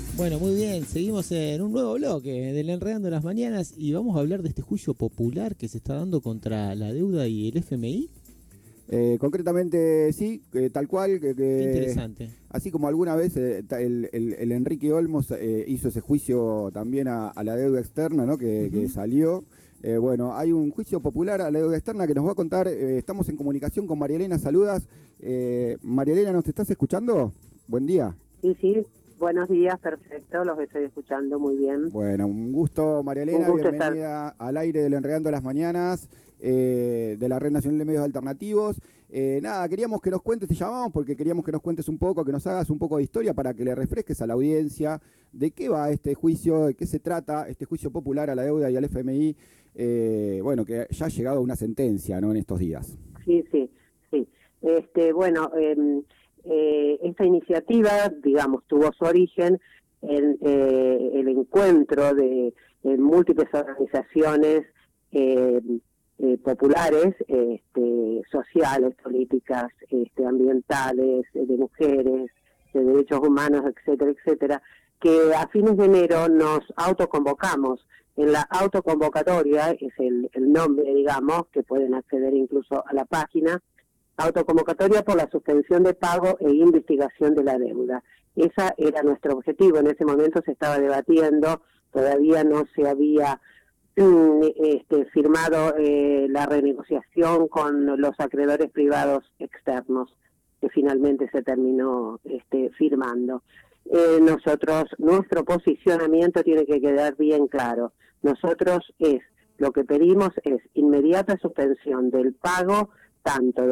Bueno, muy bien, seguimos en un nuevo bloque del Enredando las Mañanas y vamos a hablar de este juicio popular que se está dando contra la deuda y el FMI. Concretamente, sí, tal cual, Qué interesante. así como alguna vez el Enrique Olmos hizo ese juicio también a la deuda externa, ¿no? Que Ujú. salió. Bueno, hay un juicio popular a la deuda externa que nos va a contar. Estamos en comunicación con María Elena, saludas. María Elena, ¿nos estás escuchando? Buen día. Sí, sí, buenos días, perfecto, los estoy escuchando muy bien. Bueno, un gusto, María Un Elena, gusto estar. bienvenida al aire del Enredando las Mañanas de la Red Nacional de Medios Alternativos. Nada, queríamos que nos cuentes, te llamamos porque queríamos que nos cuentes un poco, que nos hagas un poco de historia para que le refresques a la audiencia de qué va este juicio, de qué se trata, este juicio popular a la deuda y al FMI, bueno, que ya ha llegado a una sentencia, ¿no?, en estos días. Sí, sí, sí. Bueno, esta iniciativa, digamos, tuvo su origen en el encuentro de múltiples organizaciones eh, populares, sociales, políticas, ambientales, de mujeres, de derechos humanos, etcétera, etcétera, que a fines de enero nos autoconvocamos. En la autoconvocatoria, es el nombre, digamos, que pueden acceder incluso a la página, autoconvocatoria por la suspensión de pago e investigación de la deuda. Ese era nuestro objetivo. En ese momento se estaba debatiendo, todavía no se había firmado la renegociación con los acreedores privados externos, que finalmente se terminó firmando. Nuestro posicionamiento tiene que quedar bien claro. Lo que pedimos es inmediata suspensión del pago tanto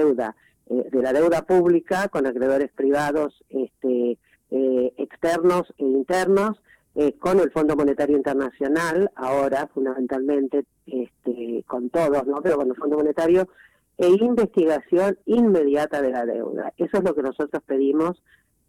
de la deuda pública con acreedores privados externos e internos, con el Fondo Monetario Internacional, ahora fundamentalmente con todos, ¿no?, pero con el Fondo Monetario, e investigación inmediata de la deuda. Eso es lo que nosotros pedimos,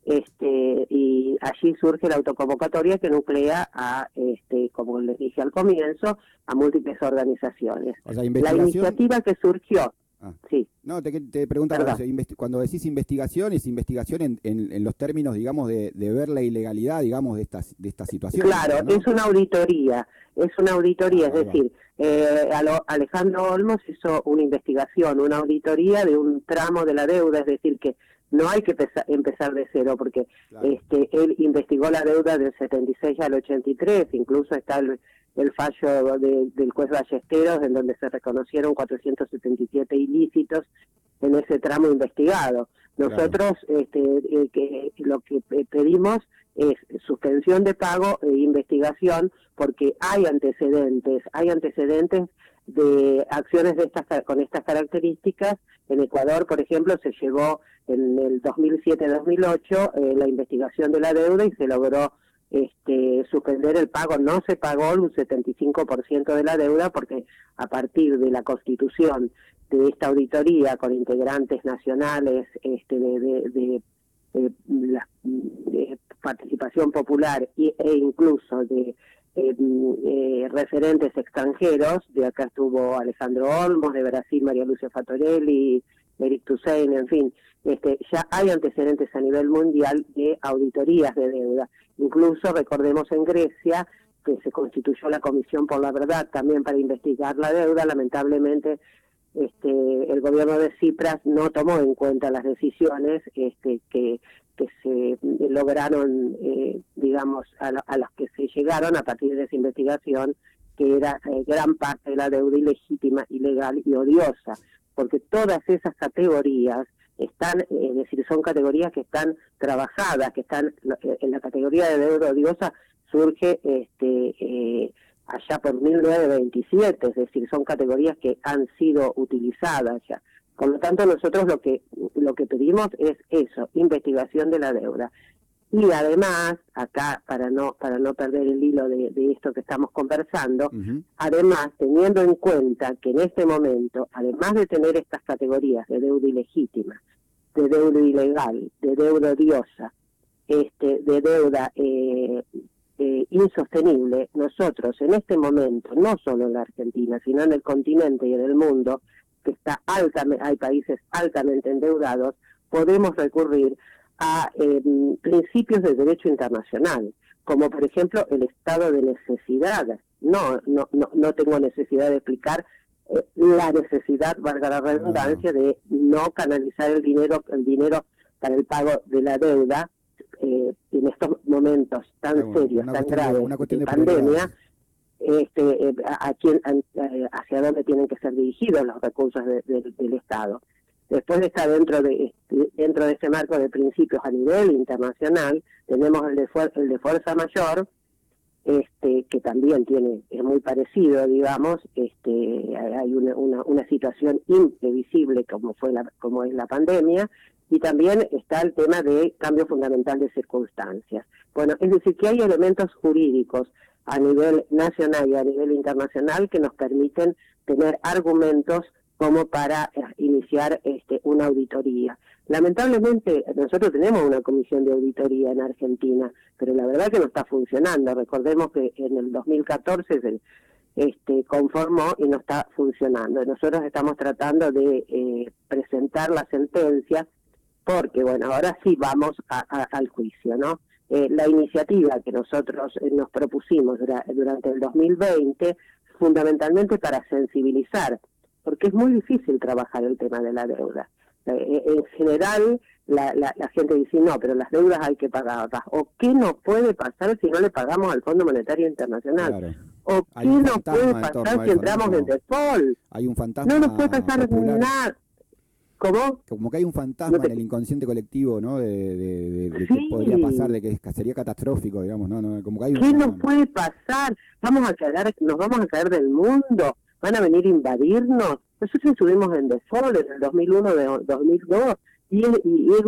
y allí surge la autoconvocatoria que nuclea a, como les dije al comienzo, a múltiples organizaciones. O sea, La investigación. iniciativa que surgió, Ah. sí, No, te preguntaba, o perdón. sea, cuando decís investigación, es investigación en los términos, digamos, de ver la ilegalidad, digamos, de esta situación, Claro, digamos, ¿no? es una auditoría, es Claro, ahí va. decir, Alejandro Olmos hizo una investigación, una auditoría de un tramo de la deuda, es decir, que no hay que empezar de cero, porque Claro, él investigó la deuda del 76 al 83, incluso está el fallo del juez Ballesteros, en donde se reconocieron 477 ilícitos en ese tramo investigado. claro. Nosotros lo que pedimos es suspensión de pago e investigación, porque hay antecedentes de acciones con estas características. En Ecuador, por ejemplo, se llevó en el 2007-2008 la investigación de la deuda y se logró suspender el pago. No se pagó un 75% de la deuda porque a partir de la constitución de esta auditoría con integrantes nacionales de participación popular e incluso de referentes extranjeros. De acá estuvo Alejandro Olmos, de Brasil María Lucia Fatorelli, Eric Toussaint, en fin, ya hay antecedentes a nivel mundial de auditorías de deuda. Incluso recordemos en Grecia que se constituyó la Comisión por la Verdad también para investigar la deuda. Lamentablemente el gobierno de Tsipras no tomó en cuenta las decisiones que se lograron, digamos, a las que se llegaron a partir de esa investigación, que era gran parte de la deuda ilegítima, ilegal y odiosa, porque todas esas categorías están, es decir, son categorías que están trabajadas, que están en la categoría de deuda odiosa surge allá por 1927, es decir, son categorías que han sido utilizadas ya. Por lo tanto, nosotros lo que pedimos es eso, investigación de la deuda. Y además, acá, para no perder el hilo de esto que estamos conversando, Ujú. además, teniendo en cuenta que en este momento, además de tener estas categorías de deuda ilegítima, de deuda ilegal, de deuda odiosa, de deuda insostenible, nosotros en este momento, no solo en la Argentina, sino en el continente y en el mundo, que hay países altamente endeudados, podemos recurrir a principios del derecho internacional. como por ejemplo el estado de necesidad. No tengo necesidad de explicar la necesidad, valga la redundancia, de no canalizar el dinero para el pago de la deuda en estos momentos tan serios, tan graves de pandemia. Hacia dónde tienen que ser dirigidos los recursos del Estado. Después está dentro de ese marco de principios a nivel internacional, tenemos el de fuerza mayor, que también es muy parecido, digamos. Hay una situación imprevisible como es la pandemia, y también está el tema de cambio fundamental de circunstancias. Bueno, es decir, que hay elementos jurídicos a nivel nacional y a nivel internacional que nos permiten tener argumentos como para iniciar una auditoría. Lamentablemente nosotros tenemos una comisión de auditoría en Argentina, pero la verdad que no está funcionando. Recordemos que en el 2014 se conformó y no está funcionando. Nosotros estamos tratando de presentar la sentencia porque, bueno, ahora sí vamos al juicio, ¿no? La iniciativa que nosotros nos propusimos durante el 2020, fundamentalmente para sensibilizar, porque es muy difícil trabajar el tema de la deuda. En general, la gente dice, no, pero las deudas hay que pagarlas. ¿O qué nos puede pasar si no le pagamos al Fondo Monetario Internacional? Claro. ¿O qué nos puede pasar si entramos en default? Hay un fantasma. No nos puede pasar nada. ¿Cómo? Como que hay un fantasma en el inconsciente colectivo, ¿no? De sí. que podría pasar, de que sería catastrófico, digamos, ¿no? Como que hay ¿Qué nos puede pasar? ¿Nos vamos a caer del mundo? ¿Van a venir a invadirnos? Nosotros estuvimos en default en el 2001, 2002, y es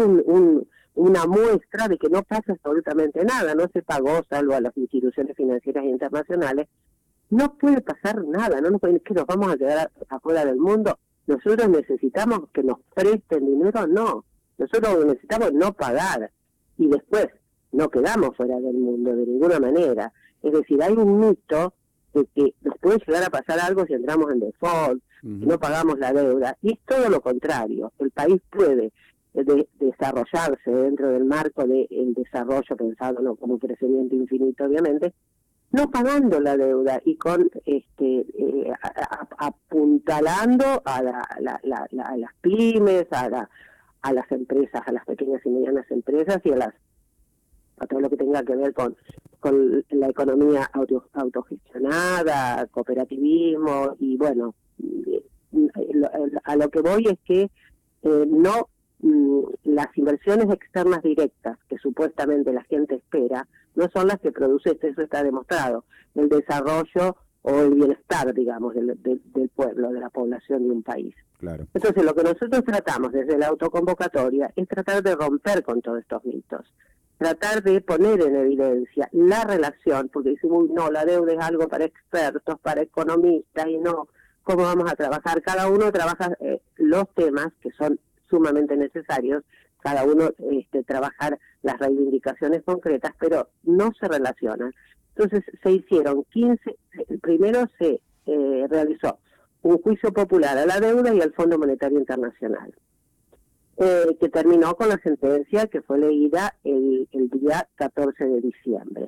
una muestra de que no pasa absolutamente nada, no se pagó, salvo a las instituciones financieras internacionales. No puede pasar nada, que nos vamos a quedar afuera del mundo. Nosotros necesitamos que nos presten dinero, no. Nosotros necesitamos no pagar. Y después no quedamos fuera del mundo de ninguna manera. Es decir, hay un mito de que nos puede llegar a pasar algo si entramos en default, si no pagamos la deuda. Y es todo lo contrario. El país puede desarrollarse dentro del marco del desarrollo pensado no como crecimiento infinito, obviamente, no pagando la deuda y con apuntalando a las pymes, a las empresas, a las pequeñas y medianas empresas y a todo lo que tenga que ver con la economía autogestionada, cooperativismo. Y bueno, a lo que voy es que las inversiones externas directas que supuestamente la gente espera no son las que produce, eso está demostrado, el desarrollo o el bienestar, digamos, del pueblo, de la población de un país. Claro. Entonces, lo que nosotros tratamos desde la autoconvocatoria es tratar de romper con todos estos mitos, tratar de poner en evidencia la relación, porque decimos, no, la deuda es algo para expertos, para economistas, y no, ¿cómo vamos a trabajar? Cada uno trabaja los temas que son sumamente necesarios, cada uno trabajar las reivindicaciones concretas, pero no se relacionan. Entonces se hicieron primero se realizó un juicio popular a la deuda y al Fondo Monetario Internacional, que terminó con la sentencia que fue leída el día 14 de diciembre.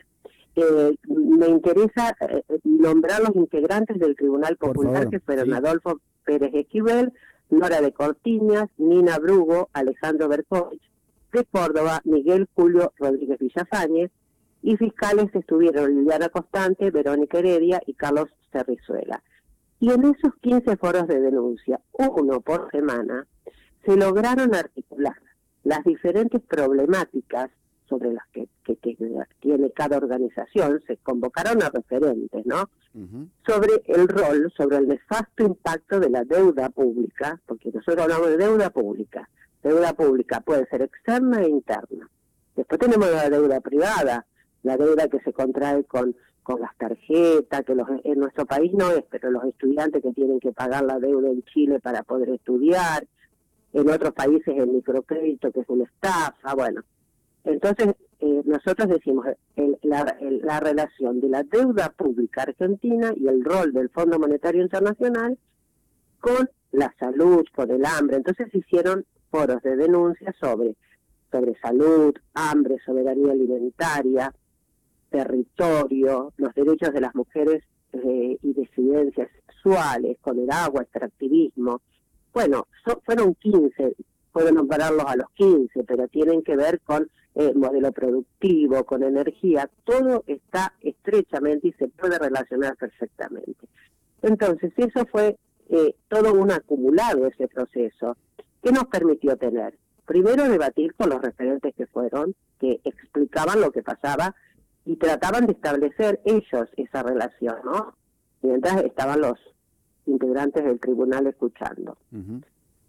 Me interesa nombrar los integrantes del Tribunal Popular, que fueron Adolfo Pérez Esquivel, Nora de Cortiñas, Nina Brugo, Alejandro Berkovich. De Córdoba, Miguel Julio Rodríguez Villafañez, y fiscales estuvieron Liliana Constante, Verónica Heredia y Carlos Cerrizuela. Y en esos 15 foros de denuncia, uno por semana, se lograron articular las diferentes problemáticas sobre las que tiene cada organización. Se convocaron a referentes, ¿no? Sobre el rol, sobre el nefasto impacto de la deuda pública, porque nosotros hablamos de deuda pública. Deuda pública puede ser externa e interna. Después tenemos la deuda privada, la deuda que se contrae con las tarjetas, que en nuestro país no es, pero los estudiantes que tienen que pagar la deuda en Chile para poder estudiar, en otros países el microcrédito, que es una estafa. Bueno, entonces nosotros decimos la relación de la deuda pública argentina y el rol del Fondo Monetario Internacional con la salud, con el hambre. Entonces se hicieron foros de denuncia sobre salud, hambre, soberanía alimentaria, territorio, los derechos de las mujeres y disidencias sexuales, con el agua, extractivismo. Bueno, fueron 15, puedo nombrarlos a los 15, pero tienen que ver con modelo productivo, con energía, todo está estrechamente y se puede relacionar perfectamente. Entonces, eso fue todo un acumulado, ese proceso, que nos permitió tener, primero, debatir con los referentes que fueron, que explicaban lo que pasaba y trataban de establecer ellos esa relación, ¿no? Mientras estaban los integrantes del tribunal escuchando. Ujú.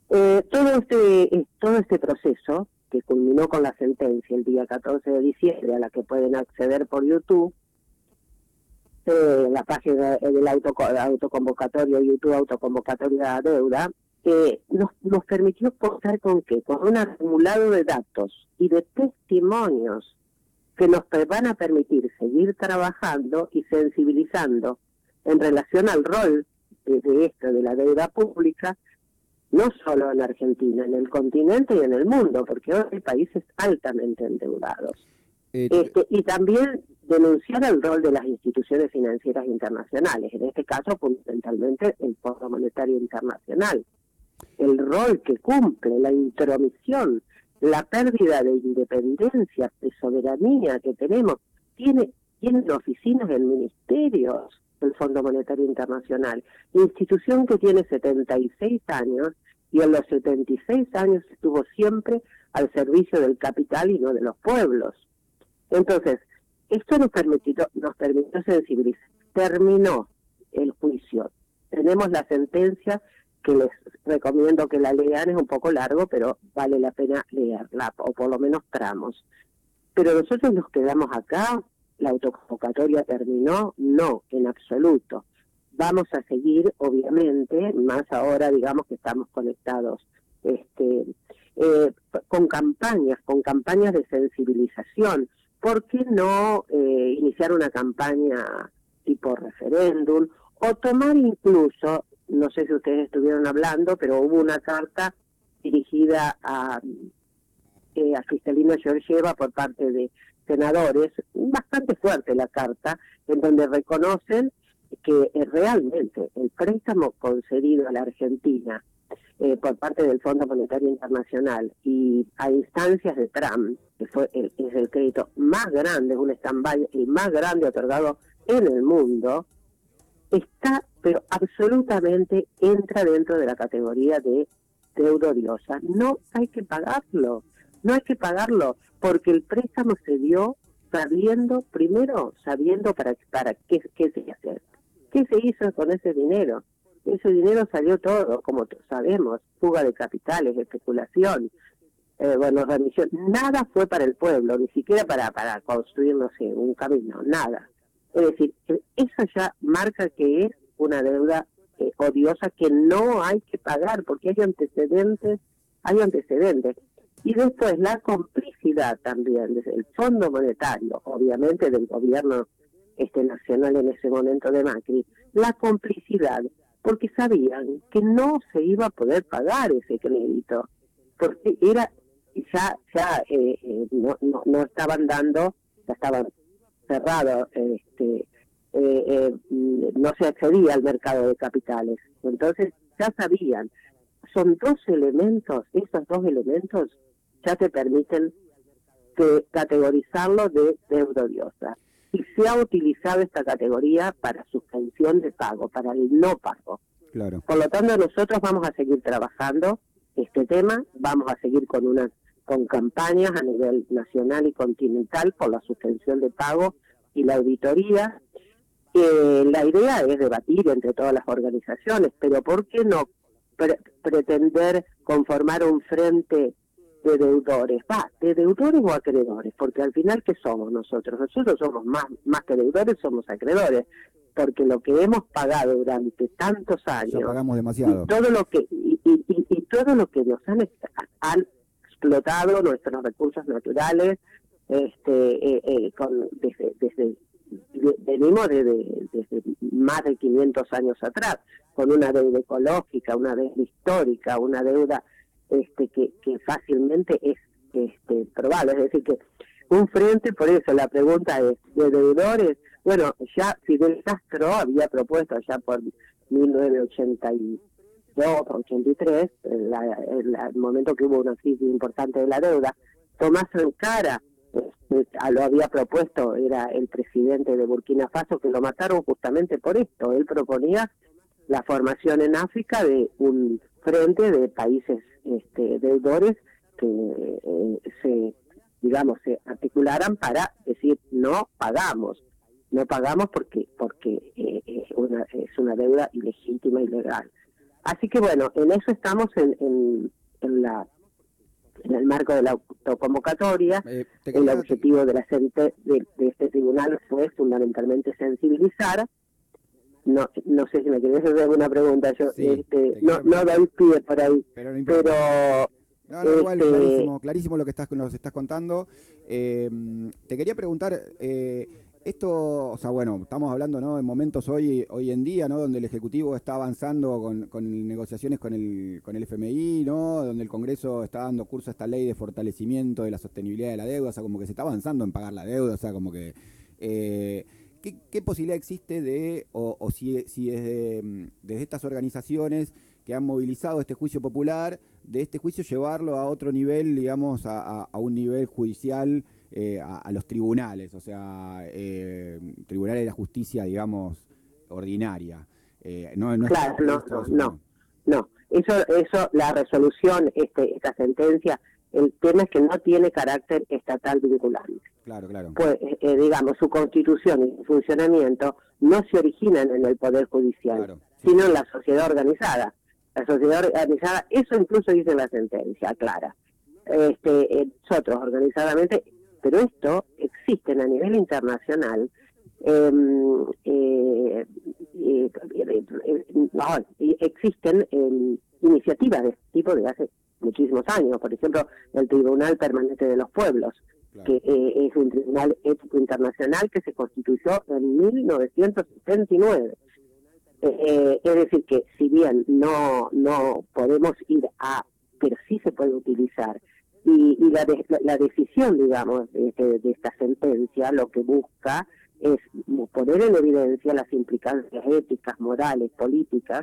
Todo este proceso, que culminó con la sentencia el día 14 de diciembre, a la que pueden acceder por YouTube, la página del autoconvocatorio, YouTube Autoconvocatoria Deuda, nos permitió contar con qué, con un acumulado de datos y de testimonios que nos van a permitir seguir trabajando y sensibilizando en relación al rol de esto, de la deuda pública, no solo en Argentina, en el continente y en el mundo, porque hoy hay países altamente endeudados. Y también denunciar el rol de las instituciones financieras internacionales, en este caso fundamentalmente el Fondo Monetario Internacional, el rol que cumple, la intromisión, la pérdida de independencia, de soberanía que tenemos. Tiene oficinas en ministerios el Fondo Monetario Internacional, institución que tiene 76 años y en los 76 años estuvo siempre al servicio del capital y no de los pueblos. Entonces, esto nos permitió sensibilizar. Terminó el juicio. Tenemos la sentencia, que les recomiendo que la lean, es un poco largo, pero vale la pena leerla, o por lo menos tramos. Pero nosotros nos quedamos acá, la autoconvocatoria terminó, no, en absoluto. Vamos a seguir, obviamente, más ahora, digamos que estamos conectados con campañas de sensibilización. ¿Por qué no iniciar una campaña tipo referéndum o tomar incluso, no sé si ustedes estuvieron hablando, pero hubo una carta dirigida a Cristalina Georgieva por parte de senadores, bastante fuerte la carta, en donde reconocen que realmente el préstamo concedido a la Argentina por parte del Fondo Monetario Internacional y a instancias de Trump, que es el crédito más grande, es un stand-by, el más grande otorgado en el mundo, está, pero absolutamente entra dentro de la categoría de deuda odiosa. No hay que pagarlo, porque el préstamo se dio sabiendo para qué se hace. ¿Qué se hizo con ese dinero? Ese dinero salió todo, como sabemos, fuga de capitales, especulación, remisión. Nada fue para el pueblo, ni siquiera para construir, no sé, un camino, nada. Es decir, eso ya marca que es una deuda odiosa que no hay que pagar, porque hay antecedentes. Y después la complicidad también desde el Fondo Monetario, obviamente del gobierno nacional en ese momento de Macri, la complicidad, porque sabían que no se iba a poder pagar ese crédito, porque era no estaban dando, ya estaban cerrados, no se accedía al mercado de capitales. Entonces ya sabían, son esos dos elementos ya te permiten categorizarlo de deuda odiosa. Y se ha utilizado esta categoría para suspensión de pago, para el no pago. Claro. Por lo tanto, nosotros vamos a seguir trabajando este tema, vamos a seguir con campañas a nivel nacional y continental por la suspensión de pago y la auditoría. La idea es debatir entre todas las organizaciones, pero ¿por qué no pretender conformar un frente de deudores? ¿De deudores o acreedores? Porque al final, ¿qué somos nosotros? Nosotros somos más que deudores, somos acreedores, porque lo que hemos pagado durante tantos años, ya pagamos demasiado, y todo lo que nos han explotado nuestros recursos naturales, venimos desde más de 500 años atrás, con una deuda ecológica, una deuda histórica, una deuda que fácilmente es probable. Es decir, que un frente, por eso la pregunta es, ¿de deudores? Bueno, ya Fidel Castro había propuesto ya por 1982, 83, el momento que hubo una crisis importante de la deuda, Tomás Sankara lo había propuesto, era el presidente de Burkina Faso, que lo mataron justamente por esto. Él proponía la formación en África de un frente de países deudores que se articularan para decir no pagamos porque es una deuda ilegítima, ilegal. Así que bueno, en eso estamos en el marco de la autoconvocatoria. El objetivo de este tribunal fue fundamentalmente sensibilizar. No sé si me querés hacer alguna pregunta, yo Sí, no doy pie por ahí, pero no importa. No, igual, clarísimo lo que nos estás contando. Te quería preguntar, esto, o sea, bueno, estamos hablando, ¿no?, en momentos hoy en día, ¿no?, donde el Ejecutivo está avanzando con negociaciones con el FMI, ¿no?, donde el Congreso está dando curso a esta ley de fortalecimiento de la sostenibilidad de la deuda, o sea, como que se está avanzando en pagar la deuda, o sea, como que... ¿Qué posibilidad existe si desde estas organizaciones que han movilizado este juicio popular, de este juicio llevarlo a otro nivel, digamos, a un nivel judicial, a los tribunales, o sea, tribunales de la justicia, digamos, ordinaria? Claro, no. Eso, la resolución, esta sentencia, el tema es que no tiene carácter estatal vinculante. Claro. Pues, digamos, su constitución y su funcionamiento no se originan en el Poder Judicial, sino en la sociedad organizada. La sociedad organizada, eso incluso dice la sentencia, clara. Nosotros organizadamente, pero esto existe a nivel internacional. Existen iniciativas de este tipo de hace muchísimos años. Por ejemplo, el Tribunal Permanente de los Pueblos, que es un tribunal ético internacional que se constituyó en 1979. Es decir, que si bien no podemos ir pero sí se puede utilizar. Y la decisión, digamos, de esta sentencia lo que busca es poner en evidencia las implicancias éticas, morales, políticas,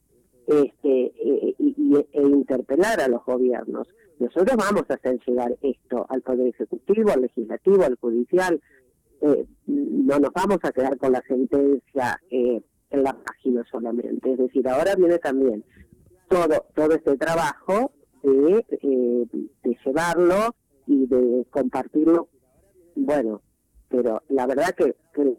e interpelar a los gobiernos. Nosotros vamos a hacer llegar esto al Poder Ejecutivo, al Legislativo, al Judicial. No nos vamos a quedar con la sentencia en la página solamente. Es decir, ahora viene también todo este trabajo de llevarlo y de compartirlo. Bueno, pero la verdad que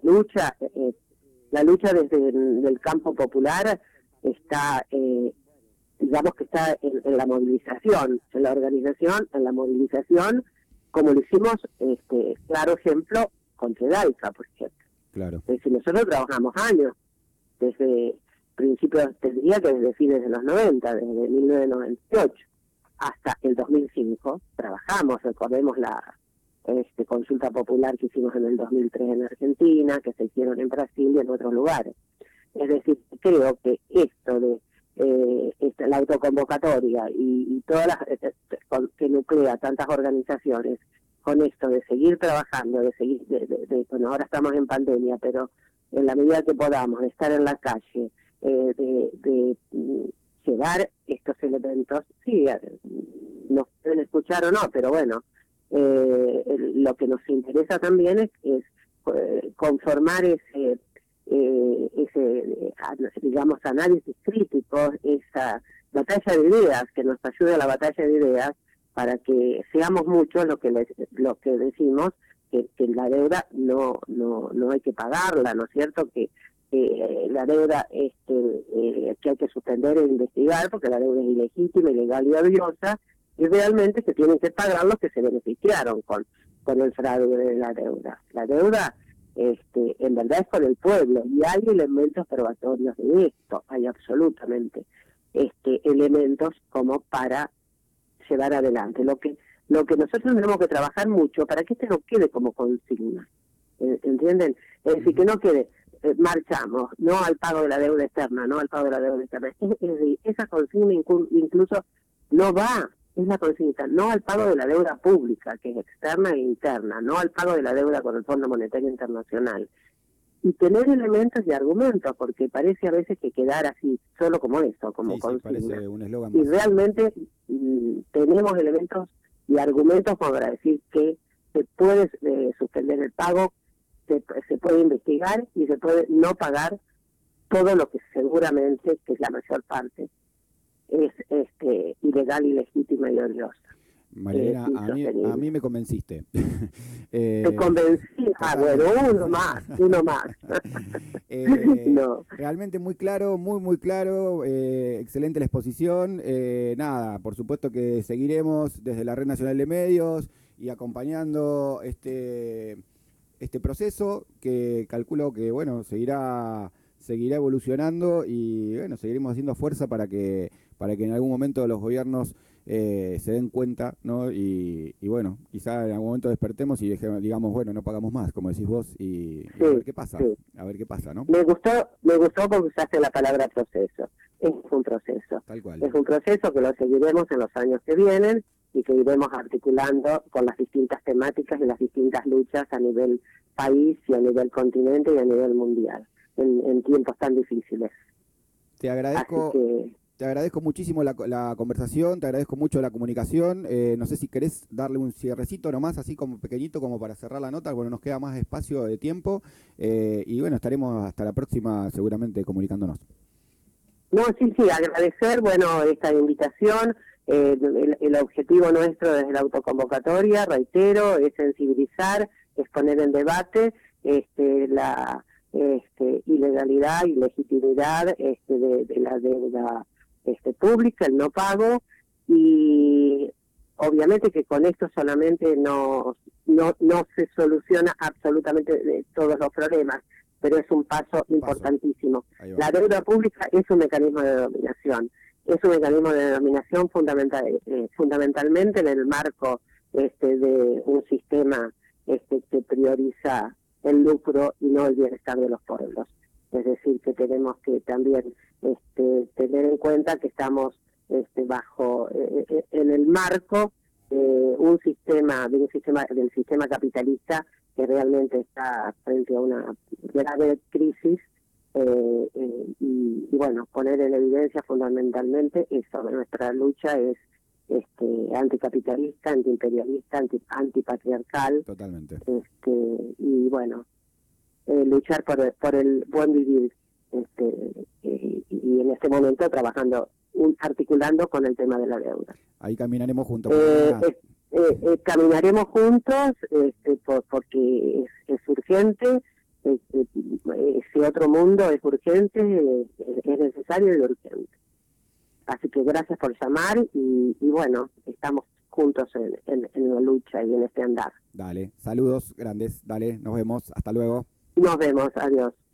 la lucha desde el campo popular está, digamos que está en la movilización, en la organización, en la movilización, como lo hicimos, claro ejemplo, con Sedalca, por ejemplo. Claro. Es decir, nosotros trabajamos años, desde principios, te diría que desde fines de los 90, desde 1998 hasta el 2005, trabajamos. Recordemos la consulta popular que hicimos en el 2003 en Argentina, que se hicieron en Brasil y en otros lugares. Es decir, creo que esto de la autoconvocatoria y todas las que nuclea tantas organizaciones, con esto de seguir trabajando, bueno, ahora estamos en pandemia, pero en la medida que podamos, de estar en la calle, de llevar estos elementos, sí, nos pueden escuchar o no, pero bueno, lo que nos interesa también es conformar ese digamos, análisis crítico, esa batalla de ideas, que nos ayude a la batalla de ideas, para que seamos muchos los que decimos que la deuda no hay que pagarla, ¿no es cierto? Que la deuda que hay que suspender e investigar, porque la deuda es ilegítima, ilegal y odiosa, y realmente se tienen que pagar los que se beneficiaron con el fraude de la deuda. La deuda en verdad es con el pueblo, y hay elementos probatorios de esto, hay absolutamente elementos como para llevar adelante. Lo que nosotros tenemos que trabajar mucho para que no quede como consigna, ¿entienden? Es decir, que no quede, marchamos, no al pago de la deuda externa, no al pago de la deuda externa. Esa consigna incluso no va es la consigna, no al pago de la deuda pública, que es externa e interna, no al pago de la deuda con el Fondo Monetario Internacional. Y tener elementos y argumentos, porque parece a veces que quedar así, solo como eso, como Sí, consigna. parece un eslogan Y más. realmente tenemos elementos y argumentos como para decir que se puede suspender el pago, se puede investigar y se puede no pagar todo lo que seguramente, que es la mayor parte, es ilegal, ilegítima y odiosa. Marilena, a mí me convenciste. Te convencí, bueno, uno más. No. Realmente muy claro, muy claro, excelente la exposición. Nada, por supuesto que seguiremos desde la Red Nacional de Medios y acompañando este proceso que calculo que, bueno, seguirá evolucionando y, bueno, seguiremos haciendo fuerza para que en algún momento los gobiernos se den cuenta, ¿no? Y bueno, quizá en algún momento despertemos y digamos, bueno, no pagamos más, como decís vos, y a ver qué pasa, ¿no? Me gustó porque usaste la palabra proceso. Es un proceso. Tal cual. Es un proceso que lo seguiremos en los años que vienen y que iremos articulando con las distintas temáticas y las distintas luchas a nivel país y a nivel continente y a nivel mundial, en tiempos tan difíciles. Te agradezco. Así que, te agradezco muchísimo la conversación, te agradezco mucho la comunicación. No sé si querés darle un cierrecito nomás, así como pequeñito, como para cerrar la nota. Bueno, nos queda más espacio de tiempo. Y bueno, estaremos hasta la próxima seguramente comunicándonos. No, sí, agradecer, bueno, esta invitación. El objetivo nuestro desde la autoconvocatoria, reitero, es sensibilizar, es poner en debate la ilegalidad y legitimidad de la deuda pública, el no pago, y obviamente que con esto solamente no se soluciona absolutamente todos los problemas, pero es un paso importantísimo. La deuda pública es un mecanismo de dominación, fundamentalmente en el marco de un sistema que prioriza el lucro y no el bienestar de los pueblos. Es decir, que tenemos que también tener en cuenta que estamos bajo en el marco del sistema capitalista que realmente está frente a una grave crisis y bueno, poner en evidencia fundamentalmente eso. Nuestra lucha es anticapitalista, antiimperialista, antipatriarcal. Totalmente. Y bueno, luchar por el buen vivir y en este momento trabajando, articulando con el tema de la deuda. Ahí caminaremos juntos. Caminaremos juntos porque es urgente. Ese otro mundo es urgente, es necesario y urgente. Así que gracias por llamar y bueno, estamos juntos en la lucha y en este andar. Dale, saludos grandes, dale, nos vemos, hasta luego. Nos vemos, adiós.